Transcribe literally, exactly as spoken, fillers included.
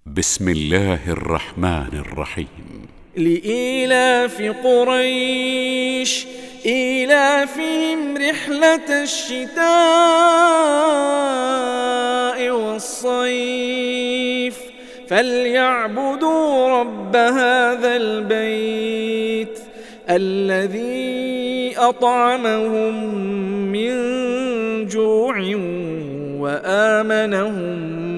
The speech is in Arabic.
بسم الله الرحمن الرحيم. لإيلاف قريش إيلافهم رحلة الشتاء والصيف فليعبدوا رب هذا البيت الذي أطعمهم من جوع وآمنهم